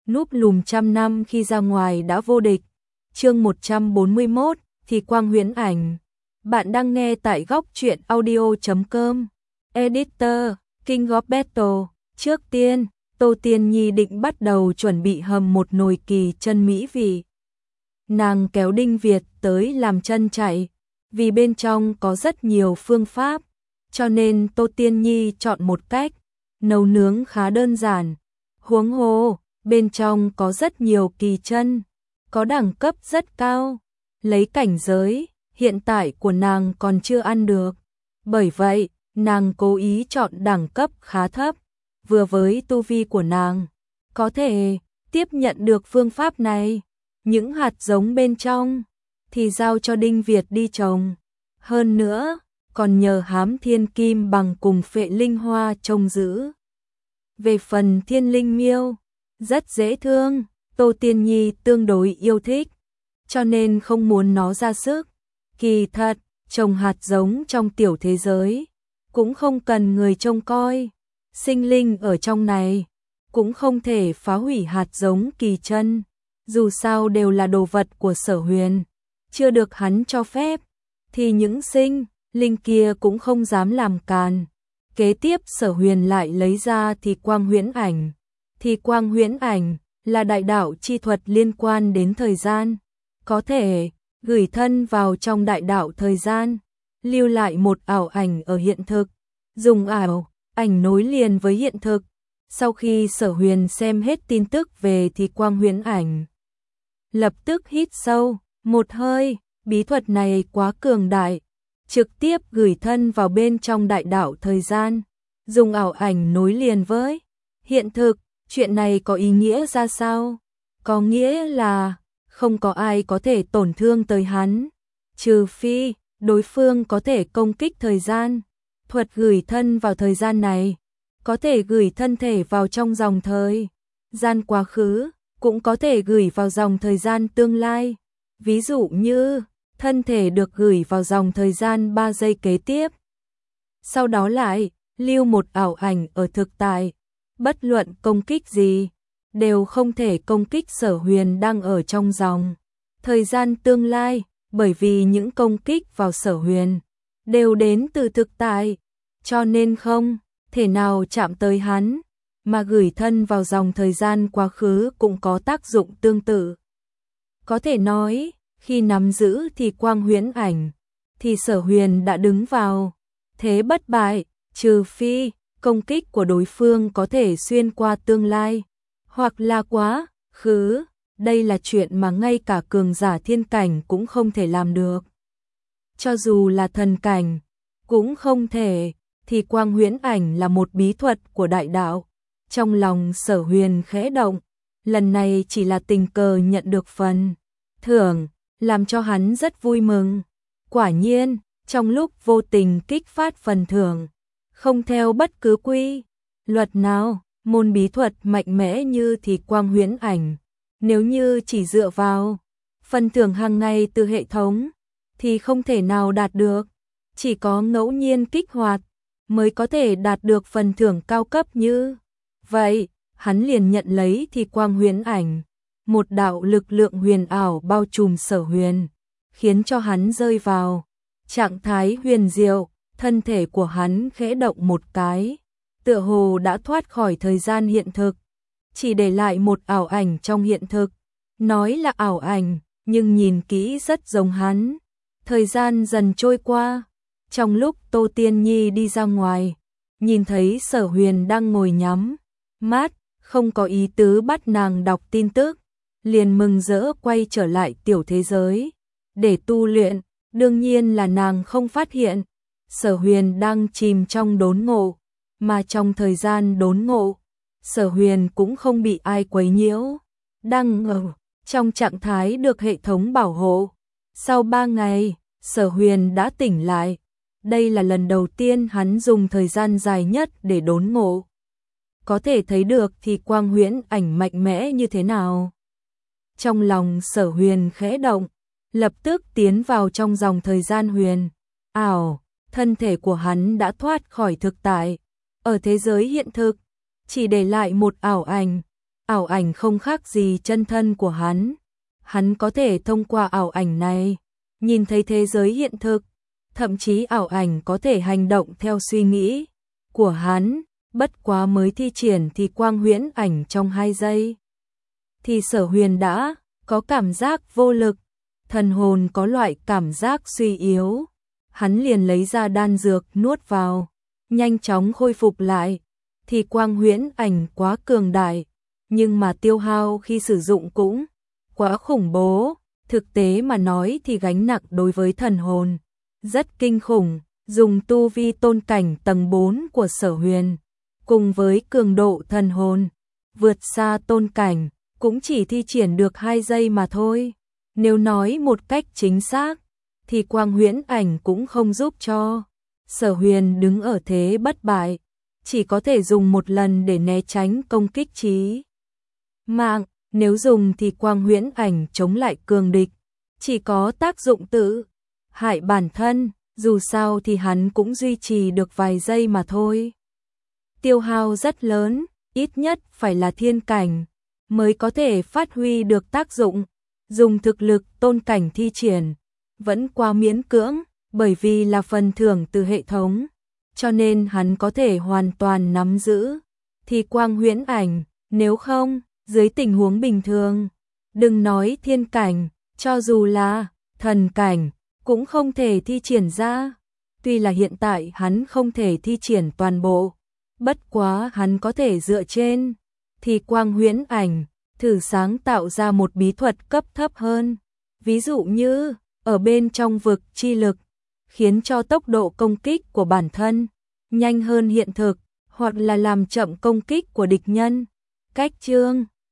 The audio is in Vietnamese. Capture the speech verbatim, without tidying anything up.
núp lùm trăm năm khi ra ngoài đã vô địch. Chương một trăm bốn mươi mốt, thì quang huyễn ảnh. Bạn đang nghe tại góc truyện audio chấm com. Editor, King of Battle. Trước tiên, Tô Tiên Nhi định bắt đầu chuẩn bị hầm một nồi kỳ chân mỹ vị. Nàng kéo Đinh Việt tới làm chân chạy, vì bên trong có rất nhiều phương pháp, cho nên Tô Tiên Nhi chọn một cách nấu nướng khá đơn giản. Huống hồ, bên trong có rất nhiều kỳ chân, có đẳng cấp rất cao. Lấy cảnh giới hiện tại của nàng còn chưa ăn được, bởi vậy nàng cố ý chọn đẳng cấp khá thấp, vừa với tu vi của nàng có thể tiếp nhận được phương pháp này. Những hạt giống bên trong thì giao cho Đinh Việt đi trồng, hơn nữa còn nhờ Hám Thiên Kim Bằng cùng Phệ Linh Hoa trông giữ. Về phần Thiên Linh Miêu, rất dễ thương, Tô Tiên Nhi tương đối yêu thích, cho nên không muốn nó ra sức. Kỳ thật, trồng hạt giống trong tiểu thế giới cũng không cần người trông coi, sinh linh ở trong này cũng không thể phá hủy hạt giống kỳ chân, dù sao đều là đồ vật của Sở Huyền, chưa được hắn cho phép thì những sinh linh kia cũng không dám làm càn. Kế tiếp Sở Huyền lại lấy ra thì quang huyễn ảnh. Thì quang huyễn ảnh là đại đạo chi thuật liên quan đến thời gian, có thể gửi thân vào trong đại đạo thời gian, lưu lại một ảo ảnh ở hiện thực, dùng ảo ảnh nối liền với hiện thực. Sau khi Sở Huyền xem hết tin tức về thì quang huyễn ảnh, lập tức hít sâu một hơi, bí thuật này quá cường đại, trực tiếp gửi thân vào bên trong đại đạo thời gian, dùng ảo ảnh nối liền với hiện thực. Chuyện này có ý nghĩa ra sao? Có nghĩa là không có ai có thể tổn thương tới hắn, trừ phi đối phương có thể công kích thời gian. Thuật gửi thân vào thời gian này có thể gửi thân thể vào trong dòng thời gian quá khứ, cũng có thể gửi vào dòng thời gian tương lai. Ví dụ như thân thể được gửi vào dòng thời gian ba giây kế tiếp, sau đó lại lưu một ảo ảnh ở thực tại. Bất luận công kích gì đều không thể công kích Sở Huyền đang ở trong dòng thời gian tương lai, bởi vì những công kích vào Sở Huyền đều đến từ thực tại, cho nên không thể nào chạm tới hắn. Mà gửi thân vào dòng thời gian quá khứ cũng có tác dụng tương tự. Có thể nói, khi nắm giữ thì quang huyễn ảnh, thì Sở Huyền đã đứng vào thế bất bại, trừ phi công kích của đối phương có thể xuyên qua tương lai, hoặc là quá khứ. Đây là chuyện mà ngay cả cường giả thiên cảnh cũng không thể làm được. Cho dù là thần cảnh, cũng không thể. Thì quang huyễn ảnh là một bí thuật của đại đạo. Trong lòng Sở Huyền khẽ động, lần này chỉ là tình cờ nhận được phần thưởng, làm cho hắn rất vui mừng. Quả nhiên, trong lúc vô tình kích phát phần thưởng, không theo bất cứ quy luật nào, môn bí thuật mạnh mẽ như thì quang huyễn ảnh, nếu như chỉ dựa vào phần thưởng hàng ngày từ hệ thống thì không thể nào đạt được, chỉ có ngẫu nhiên kích hoạt mới có thể đạt được phần thưởng cao cấp như vậy. Hắn liền nhận lấy thì quang huyễn ảnh, một đạo lực lượng huyền ảo bao trùm Sở Huyền, khiến cho hắn rơi vào trạng thái huyền diệu. Thân thể của hắn khẽ động một cái, tựa hồ đã thoát khỏi thời gian hiện thực, chỉ để lại một ảo ảnh trong hiện thực. Nói là ảo ảnh, nhưng nhìn kỹ rất giống hắn. Thời gian dần trôi qua, trong lúc Tô Tiên Nhi đi ra ngoài, nhìn thấy Sở Huyền đang ngồi nhắm mắt, không có ý tứ bắt nàng đọc tin tức, liền mừng rỡ quay trở lại tiểu thế giới để tu luyện. Đương nhiên là nàng không phát hiện Sở Huyền đang chìm trong đốn ngộ, mà trong thời gian đốn ngộ, Sở Huyền cũng không bị ai quấy nhiễu, đang ở trong trạng thái được hệ thống bảo hộ. Sau ba ngày, Sở Huyền đã tỉnh lại. Đây là lần đầu tiên hắn dùng thời gian dài nhất để đốn ngộ. Có thể thấy được thì quang huyễn ảnh mạnh mẽ như thế nào. Trong lòng Sở Huyền khẽ động, lập tức tiến vào trong dòng thời gian huyền ảo. Thân thể của hắn đã thoát khỏi thực tại, ở thế giới hiện thực, chỉ để lại một ảo ảnh. ảo ảnh không khác gì chân thân của hắn. Hắn có thể thông qua ảo ảnh này, nhìn thấy thế giới hiện thực, thậm chí ảo ảnh có thể hành động theo suy nghĩ của hắn, bất quá mới thi triển thì quang huyễn ảnh trong hai giây. Thì Sở Huyền đã có cảm giác vô lực, thần hồn có loại cảm giác suy yếu. Hắn liền lấy ra đan dược nuốt vào, nhanh chóng khôi phục lại. Thì quang huyễn ảnh quá cường đại, nhưng mà tiêu hao khi sử dụng cũng quá khủng bố. Thực tế mà nói thì gánh nặng đối với thần hồn rất kinh khủng. Dùng tu vi tôn cảnh tầng bốn của Sở Huyền, cùng với cường độ thần hồn vượt xa tôn cảnh, cũng chỉ thi triển được hai giây mà thôi. Nếu nói một cách chính xác, thì quang huyễn ảnh cũng không giúp cho Sở Huyền đứng ở thế bất bại, chỉ có thể dùng một lần để né tránh công kích chí mạng. Nếu dùng thì quang huyễn ảnh chống lại cường địch, chỉ có tác dụng tự hại bản thân, dù sao thì hắn cũng duy trì được vài giây mà thôi. Tiêu hao rất lớn, ít nhất phải là thiên cảnh mới có thể phát huy được tác dụng. Dùng thực lực tôn cảnh thi triển vẫn quá miễn cưỡng, bởi vì là phần thưởng từ hệ thống, cho nên hắn có thể hoàn toàn nắm giữ thì quang huyễn ảnh. Nếu không, dưới tình huống bình thường, đừng nói thiên cảnh, cho dù là thần cảnh cũng không thể thi triển ra. Tuy là hiện tại hắn không thể thi triển toàn bộ, bất quá hắn có thể dựa trên thì quang huyễn ảnh thử sáng tạo ra một bí thuật cấp thấp hơn. Ví dụ như ở bên trong vực chi lực, khiến cho tốc độ công kích của bản thân nhanh hơn hiện thực, hoặc là làm chậm công kích của địch nhân. Cách chương